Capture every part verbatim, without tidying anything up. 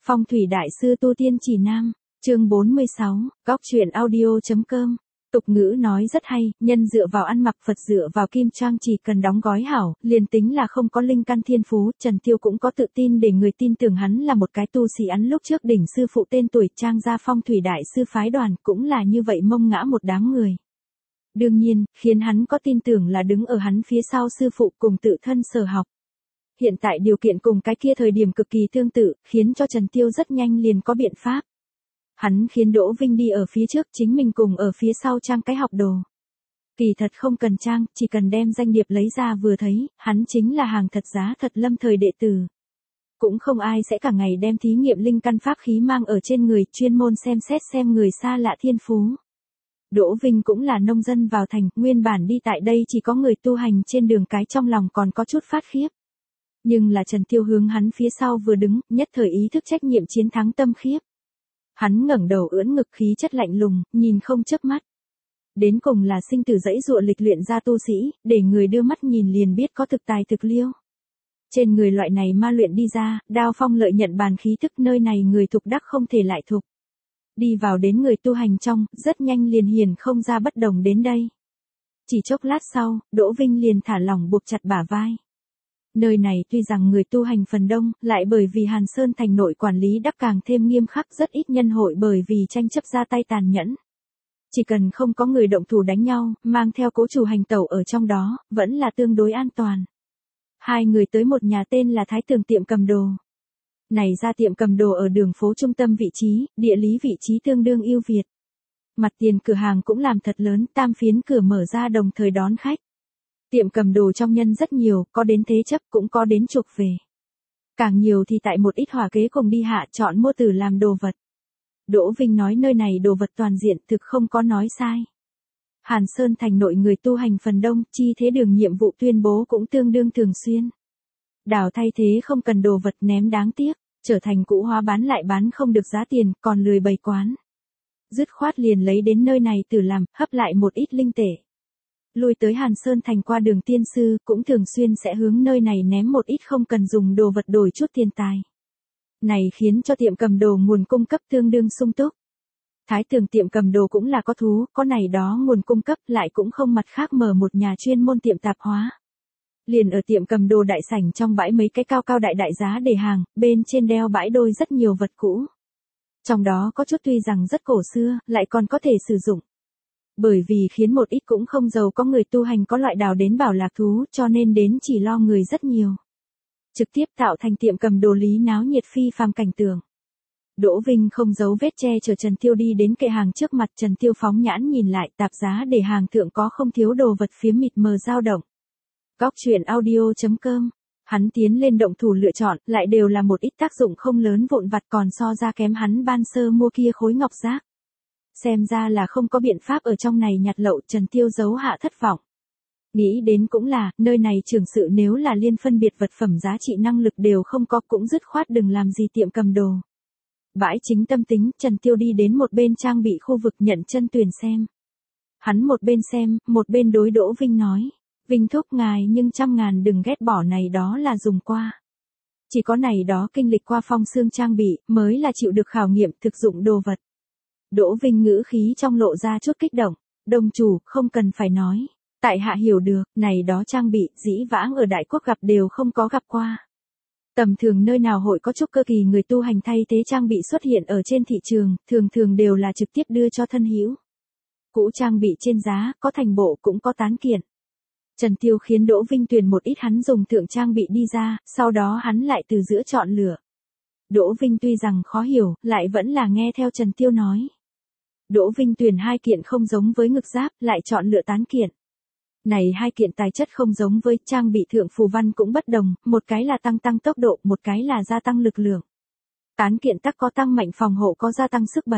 Phong thủy đại sư tu tiên chỉ nam, chương bốn mươi sáu, góc truyện audio.com. Tục ngữ nói rất hay, nhân dựa vào ăn mặc Phật dựa vào kim trang, chỉ cần đóng gói hảo, liền tính là không có linh căn thiên phú, Trần Tiêu cũng có tự tin để người tin tưởng hắn là một cái tu sĩ. Hắn lúc trước đỉnh sư phụ tên tuổi Trang gia phong thủy đại sư phái đoàn, cũng là như vậy mông ngã một đám người. Đương nhiên, khiến hắn có tin tưởng là đứng ở hắn phía sau sư phụ cùng tự thân sở học. Hiện tại điều kiện cùng cái kia thời điểm cực kỳ tương tự, khiến cho Trần Tiêu rất nhanh liền có biện pháp. Hắn khiến Đỗ Vinh đi ở phía trước, chính mình cùng ở phía sau trang cái học đồ. Kỳ thật không cần trang, chỉ cần đem danh điệp lấy ra vừa thấy, hắn chính là hàng thật giá thật Lâm thời đệ tử. Cũng không ai sẽ cả ngày đem thí nghiệm linh căn pháp khí mang ở trên người, chuyên môn xem xét xem người xa lạ thiên phú. Đỗ Vinh cũng là nông dân vào thành, nguyên bản đi tại đây chỉ có người tu hành trên đường cái, trong lòng còn có chút phát khiếp. Nhưng là Trần Tiêu hướng hắn phía sau vừa đứng, nhất thời ý thức trách nhiệm chiến thắng tâm khiếp. Hắn ngẩng đầu ưỡn ngực, khí chất lạnh lùng, nhìn không chớp mắt. Đến cùng là sinh tử dãy dụa lịch luyện ra tu sĩ, để người đưa mắt nhìn liền biết có thực tài thực liêu. Trên người loại này ma luyện đi ra, đao phong lợi nhận bàn khí thức, nơi này người thục đắc không thể lại thục. Đi vào đến người tu hành trong, rất nhanh liền hiền không ra bất đồng đến đây. Chỉ chốc lát sau, Đỗ Vinh liền thả lỏng buộc chặt bả vai. Nơi này tuy rằng người tu hành phần đông, lại bởi vì Hàn Sơn thành nội quản lý đắp càng thêm nghiêm khắc, rất ít nhân hội bởi vì tranh chấp ra tay tàn nhẫn. Chỉ cần không có người động thủ đánh nhau, mang theo cố chủ hành tẩu ở trong đó, vẫn là tương đối an toàn. Hai người tới một nhà tên là Thái Tường tiệm cầm đồ. Này ra tiệm cầm đồ ở đường phố trung tâm vị trí, địa lý vị trí tương đương ưu việt. Mặt tiền cửa hàng cũng làm thật lớn, tam phiến cửa mở ra đồng thời đón khách. Tiệm cầm đồ trong nhân rất nhiều, có đến thế chấp cũng có đến trục về. Càng nhiều thì tại một ít hỏa kế cùng đi hạ chọn mua từ làm đồ vật. Đỗ Vinh nói nơi này đồ vật toàn diện, thực không có nói sai. Hàn Sơn thành nội người tu hành phần đông, chi thế đường nhiệm vụ tuyên bố cũng tương đương thường xuyên. Đào thay thế không cần đồ vật ném đáng tiếc, trở thành cũ hóa bán lại bán không được giá tiền, còn lười bày quán. Dứt khoát liền lấy đến nơi này từ làm, hấp lại một ít linh tệ. Lui tới Hàn Sơn thành qua đường tiên sư, cũng thường xuyên sẽ hướng nơi này ném một ít không cần dùng đồ vật đổi chút tiền tài. Này khiến cho tiệm cầm đồ nguồn cung cấp tương đương sung túc. Thái Tường tiệm cầm đồ cũng là có thú, có này đó nguồn cung cấp, lại cũng không mặt khác mở một nhà chuyên môn tiệm tạp hóa. Liền ở tiệm cầm đồ đại sảnh trong bãi mấy cái cao cao đại đại giá để hàng, bên trên đeo bãi đôi rất nhiều vật cũ. Trong đó có chút tuy rằng rất cổ xưa, lại còn có thể sử dụng. Bởi vì khiến một ít cũng không giàu có người tu hành có loại đào đến bảo lạc thú, cho nên đến chỉ lo người rất nhiều. Trực tiếp tạo thành tiệm cầm đồ lý náo nhiệt phi phàm cảnh tượng. Đỗ Vinh không giấu vết che chở Trần Tiêu đi đến kệ hàng trước mặt. Trần Tiêu phóng nhãn nhìn lại, tạp giá để hàng thượng có không thiếu đồ vật phía mịt mờ dao động. Góc truyện audio.com. Hắn tiến lên động thủ lựa chọn, lại đều là một ít tác dụng không lớn vụn vặt, còn so ra kém hắn ban sơ mua kia khối ngọc giác. Xem ra là không có biện pháp ở trong này nhặt lậu. Trần Tiêu giấu hạ thất vọng. Nghĩ đến cũng là, nơi này trưởng sự nếu là liên phân biệt vật phẩm giá trị năng lực đều không có, cũng dứt khoát đừng làm gì tiệm cầm đồ. Bãi chính tâm tính, Trần Tiêu đi đến một bên trang bị khu vực nhận chân tuyển xem. Hắn một bên xem, một bên đối Đỗ Vinh nói. Vinh thúc ngài nhưng trăm ngàn đừng ghét bỏ này đó là dùng qua. Chỉ có này đó kinh lịch qua phong xương trang bị, mới là chịu được khảo nghiệm thực dụng đồ vật. Đỗ Vinh ngữ khí trong lộ ra chút kích động. Đồng chủ, không cần phải nói. Tại hạ hiểu được, này đó trang bị, dĩ vãng ở Đại Quốc gặp đều không có gặp qua. Tầm thường nơi nào hội có chút cơ kỳ người tu hành thay thế trang bị xuất hiện ở trên thị trường, thường thường đều là trực tiếp đưa cho thân hữu. Cũ trang bị trên giá, có thành bộ cũng có tán kiện. Trần Tiêu khiến Đỗ Vinh tuyển một ít hắn dùng thượng trang bị đi ra, sau đó hắn lại từ giữa chọn lựa. Đỗ Vinh tuy rằng khó hiểu, lại vẫn là nghe theo Trần Tiêu nói. Đỗ Vinh tuyển hai kiện không giống với ngực giáp, lại chọn lựa tán kiện. Này hai kiện tài chất không giống với, trang bị thượng phù văn cũng bất đồng, một cái là tăng tăng tốc độ, một cái là gia tăng lực lượng. Tán kiện tắc có tăng mạnh phòng hộ, có gia tăng sức bật.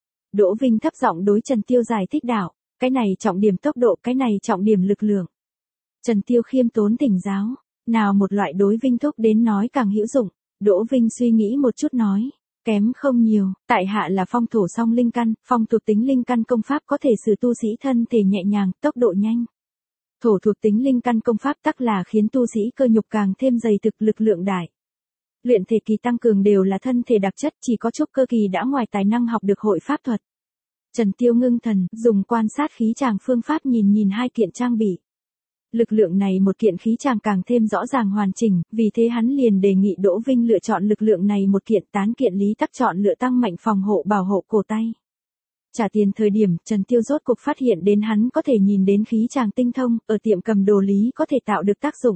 Đỗ Vinh thấp giọng đối Trần Tiêu giải thích đạo, cái này trọng điểm tốc độ, cái này trọng điểm lực lượng. Trần Tiêu khiêm tốn thỉnh giáo, nào một loại đối Vinh thúc đến nói càng hữu dụng. Đỗ Vinh suy nghĩ một chút nói, kém không nhiều, tại hạ là phong thổ song linh căn, phong thuộc tính linh căn công pháp có thể sử tu sĩ thân thể nhẹ nhàng, tốc độ nhanh. Thổ thuộc tính linh căn công pháp tắc là khiến tu sĩ cơ nhục càng thêm dày thực, lực lượng đại. luyện thể kỳ tăng cường đều là thân thể đặc chất, chỉ có trúc cơ kỳ đã ngoài tài năng học được hội pháp thuật. Trần Tiêu ngưng thần, dùng quan sát khí tràng phương pháp nhìn nhìn hai kiện trang bị. Lực lượng này một kiện khí tràng càng thêm rõ ràng hoàn chỉnh, vì thế hắn liền đề nghị Đỗ Vinh lựa chọn lực lượng này một kiện, tán kiện Lý Tắc chọn lựa tăng mạnh phòng hộ bảo hộ cổ tay. Trả tiền thời điểm, Trần Tiêu rốt cục phát hiện đến hắn có thể nhìn đến khí tràng tinh thông, ở tiệm cầm đồ Lý có thể tạo được tác dụng.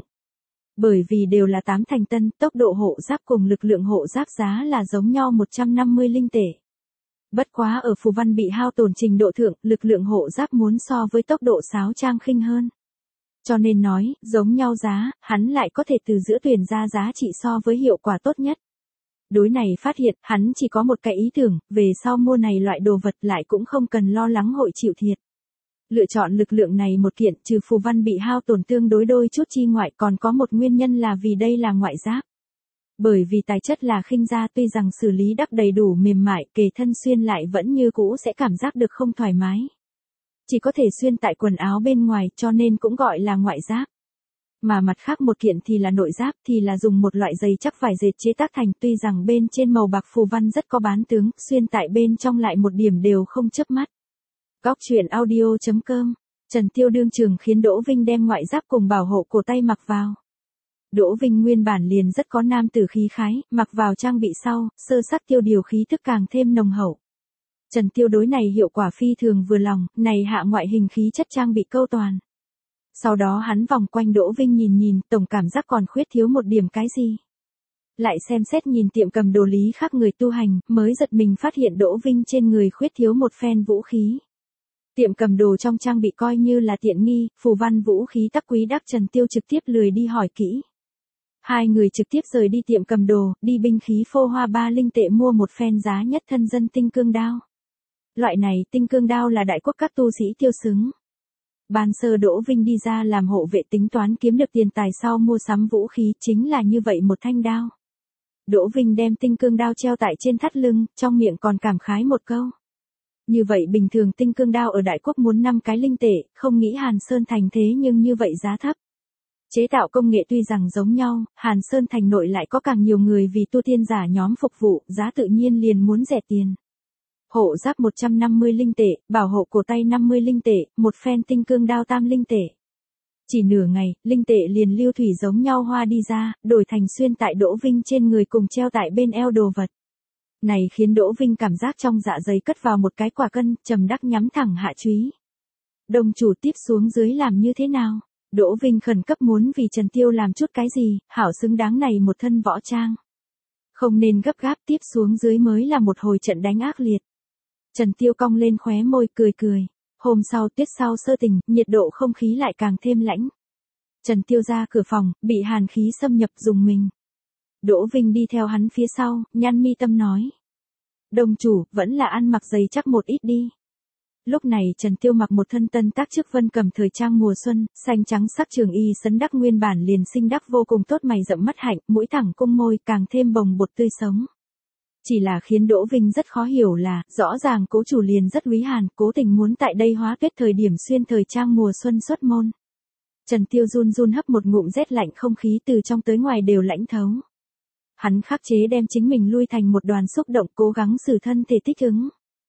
Bởi vì đều là tám thành tân, tốc độ hộ giáp cùng lực lượng hộ giáp giá là giống nhau một trăm năm mươi linh tệ. Bất quá ở phù văn bị hao tổn trình độ thượng, lực lượng hộ giáp muốn so với tốc độ sáo trang khinh hơn. Cho nên nói, giống nhau giá, hắn lại có thể từ giữa tuyển ra giá trị so với hiệu quả tốt nhất. Đối này phát hiện, hắn chỉ có một cái ý tưởng, về sau mua này loại đồ vật lại cũng không cần lo lắng hội chịu thiệt. Lựa chọn lực lượng này một kiện, trừ phù văn bị hao tổn tương đối đôi chút chi ngoại, còn có một nguyên nhân là vì đây là ngoại giáp. Bởi vì tài chất là khinh gia, tuy rằng xử lý đắc đầy đủ mềm mại, kề thân xuyên lại vẫn như cũ sẽ cảm giác được không thoải mái. Chỉ có thể xuyên tại quần áo bên ngoài, cho nên cũng gọi là ngoại giáp. Mà mặt khác một kiện thì là nội giáp, thì là dùng một loại giày chắc vải dệt chế tác thành, tuy rằng bên trên màu bạc phù văn rất có bán tướng, xuyên tại bên trong lại một điểm đều không chớp mắt. Góc truyện audio chấm com, Trần Tiêu đương trường khiến Đỗ Vinh đem ngoại giáp cùng bảo hộ cổ tay mặc vào. Đỗ Vinh nguyên bản liền rất có nam tử khí khái, mặc vào trang bị sau, sơ sắc tiêu điều khí thức càng thêm nồng hậu. Trần Tiêu đối này hiệu quả phi thường vừa lòng, này hạ ngoại hình khí chất trang bị câu toàn. Sau đó hắn vòng quanh Đỗ Vinh nhìn nhìn, tổng cảm giác còn khuyết thiếu một điểm cái gì. Lại xem xét nhìn tiệm cầm đồ Lý khác người tu hành, mới giật mình phát hiện Đỗ Vinh trên người khuyết thiếu một phen vũ khí. Tiệm cầm đồ trong trang bị coi như là tiện nghi, phù văn vũ khí tắc quý đắc, Trần Tiêu trực tiếp lười đi hỏi kỹ. Hai người trực tiếp rời đi tiệm cầm đồ, đi binh khí phô hoa ba linh tệ mua một phen giá nhất thân dân tinh cương đao. Loại này tinh cương đao là đại quốc các tu sĩ tiêu xứng. Ban sơ Đỗ Vinh đi ra làm hộ vệ tính toán kiếm được tiền tài sau mua sắm vũ khí, chính là như vậy một thanh đao. Đỗ Vinh đem tinh cương đao treo tại trên thắt lưng, trong miệng còn cảm khái một câu. Như vậy bình thường tinh cương đao ở đại quốc muốn năm cái linh tệ, không nghĩ Hàn Sơn Thành thế nhưng như vậy giá thấp. Chế tạo công nghệ tuy rằng giống nhau, Hàn Sơn Thành nội lại có càng nhiều người vì tu tiên giả nhóm phục vụ, giá tự nhiên liền muốn rẻ tiền. Hộ giáp một trăm năm mươi linh tệ, bảo hộ cổ tay năm mươi linh tệ, một phen tinh cương đao tam linh tệ. Chỉ nửa ngày, linh tệ liền lưu thủy giống nhau hoa đi ra, đổi thành xuyên tại Đỗ Vinh trên người cùng treo tại bên eo đồ vật. Này khiến Đỗ Vinh cảm giác trong dạ dày cất vào một cái quả cân, trầm đắc nhắm thẳng hạ chúy. Đồng chủ tiếp xuống dưới làm như thế nào? Đỗ Vinh khẩn cấp muốn vì Trần Tiêu làm chút cái gì, hảo xứng đáng này một thân võ trang. Không nên gấp gáp, tiếp xuống dưới mới là một hồi trận đánh ác liệt. Trần Tiêu cong lên khóe môi cười cười. Hôm sau tuyết sau sơ tình, nhiệt độ không khí lại càng thêm lãnh. Trần Tiêu ra cửa phòng, bị hàn khí xâm nhập dùng mình. Đỗ Vinh đi theo hắn phía sau, nhăn mi tâm nói. Đồng chủ, vẫn là ăn mặc dày chắc một ít đi. Lúc này Trần Tiêu mặc một thân tân tác trước vân cầm thời trang mùa xuân, xanh trắng sắc trường y sấn đắc nguyên bản liền xinh đắc vô cùng tốt, mày rậm mắt hạnh, mũi thẳng cung môi càng thêm bồng bột tươi sống. Chỉ là khiến Đỗ Vinh rất khó hiểu là, rõ ràng cố chủ liền rất quý hàn, cố tình muốn tại đây hóa tuyết thời điểm xuyên thời trang mùa xuân xuất môn. Trần Tiêu run run hấp một ngụm rét lạnh, không khí từ trong tới ngoài đều lãnh thấu. Hắn khắc chế đem chính mình lui thành một đoàn xúc động, cố gắng xử thân thể thích ứng.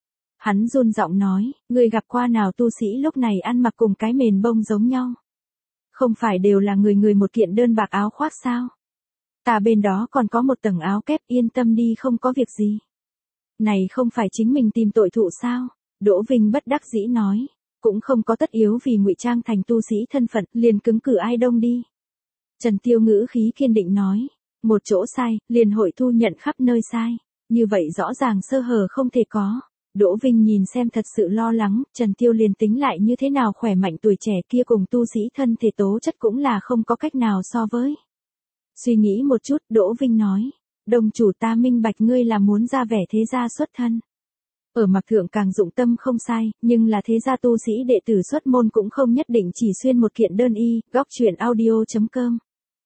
Hắn run giọng nói, người gặp qua nào tu sĩ lúc này ăn mặc cùng cái mền bông giống nhau. Không phải đều là người người một kiện đơn bạc áo khoác sao? Ta bên đó còn có một tầng áo kép, yên tâm đi, không có việc gì. Này không phải chính mình tìm tội thụ sao? Đỗ Vinh bất đắc dĩ nói, cũng không có tất yếu vì ngụy trang thành tu sĩ thân phận, liền cứng cử ai đông đi. Trần Tiêu ngữ khí kiên định nói, một chỗ sai, liền hội thu nhận khắp nơi sai, như vậy rõ ràng sơ hở không thể có. Đỗ Vinh nhìn xem thật sự lo lắng, Trần Tiêu liền tính lại như thế nào khỏe mạnh tuổi trẻ kia cùng tu sĩ thân thể tố chất cũng là không có cách nào so với. Suy nghĩ một chút, Đỗ Vinh nói, đồng chủ ta minh bạch ngươi là muốn ra vẻ thế gia xuất thân. Ở mặc thượng càng dụng tâm không sai, nhưng là thế gia tu sĩ đệ tử xuất môn cũng không nhất định chỉ xuyên một kiện đơn y, góc truyện audio chấm com.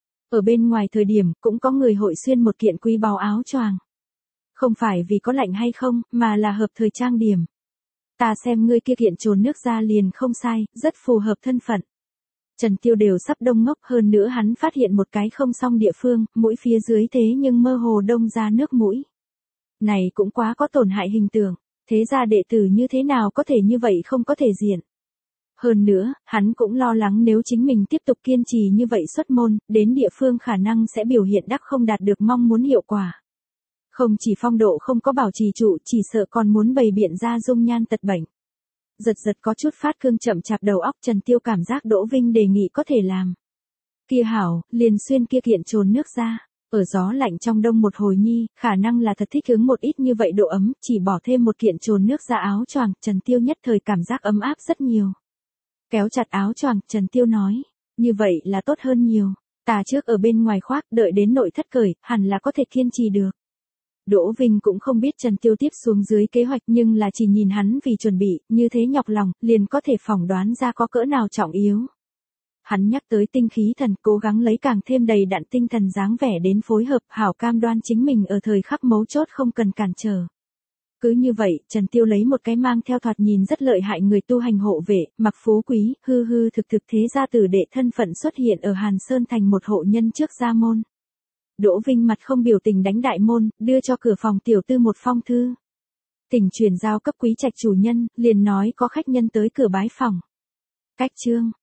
Ở bên ngoài thời điểm, cũng có người hội xuyên một kiện quý báu áo choàng. Không phải vì có lạnh hay không, mà là hợp thời trang điểm. Ta xem ngươi kia kiện trồn nước ra liền không sai, rất phù hợp thân phận. Trần Tiêu đều sắp đông ngốc, hơn nữa hắn phát hiện một cái không xong địa phương, mũi phía dưới thế nhưng mơ hồ đông ra nước mũi. Này cũng quá có tổn hại hình tượng, thế ra đệ tử như thế nào có thể như vậy không có thể diện. Hơn nữa, hắn cũng lo lắng nếu chính mình tiếp tục kiên trì như vậy xuất môn, đến địa phương khả năng sẽ biểu hiện đắc không đạt được mong muốn hiệu quả. Không chỉ phong độ không có bảo trì trụ, chỉ sợ còn muốn bày biện ra dung nhan tật bệnh. Giật giật có chút phát cương chậm chạp đầu óc, Trần Tiêu cảm giác Đỗ Vinh đề nghị có thể làm. Kia hảo, liền xuyên kia kiện trồn nước ra. Ở gió lạnh trong đông một hồi nhi, khả năng là thật thích ứng một ít như vậy độ ấm, chỉ bỏ thêm một kiện trồn nước ra áo choàng, Trần Tiêu nhất thời cảm giác ấm áp rất nhiều. Kéo chặt áo choàng, Trần Tiêu nói, như vậy là tốt hơn nhiều. Ta trước ở bên ngoài khoác, đợi đến nội thất cởi, hẳn là có thể kiên trì được. Đỗ Vinh cũng không biết Trần Tiêu tiếp xuống dưới kế hoạch, nhưng là chỉ nhìn hắn vì chuẩn bị, như thế nhọc lòng, liền có thể phỏng đoán ra có cỡ nào trọng yếu. Hắn nhắc tới tinh khí thần, cố gắng lấy càng thêm đầy đặn tinh thần dáng vẻ đến phối hợp, hảo cam đoan chính mình ở thời khắc mấu chốt không cần cản trở. Cứ như vậy, Trần Tiêu lấy một cái mang theo thoạt nhìn rất lợi hại người tu hành hộ vệ, mặc phú quý, hư hư thực thực thế gia tử đệ thân phận xuất hiện ở Hàn Sơn thành một hộ nhân trước gia môn. Đỗ Vinh mặt không biểu tình đánh đại môn, đưa cho cửa phòng tiểu tư một phong thư. Tỉnh truyền giao cấp quý trạch chủ nhân, liền nói có khách nhân tới cửa bái phòng. Cách chương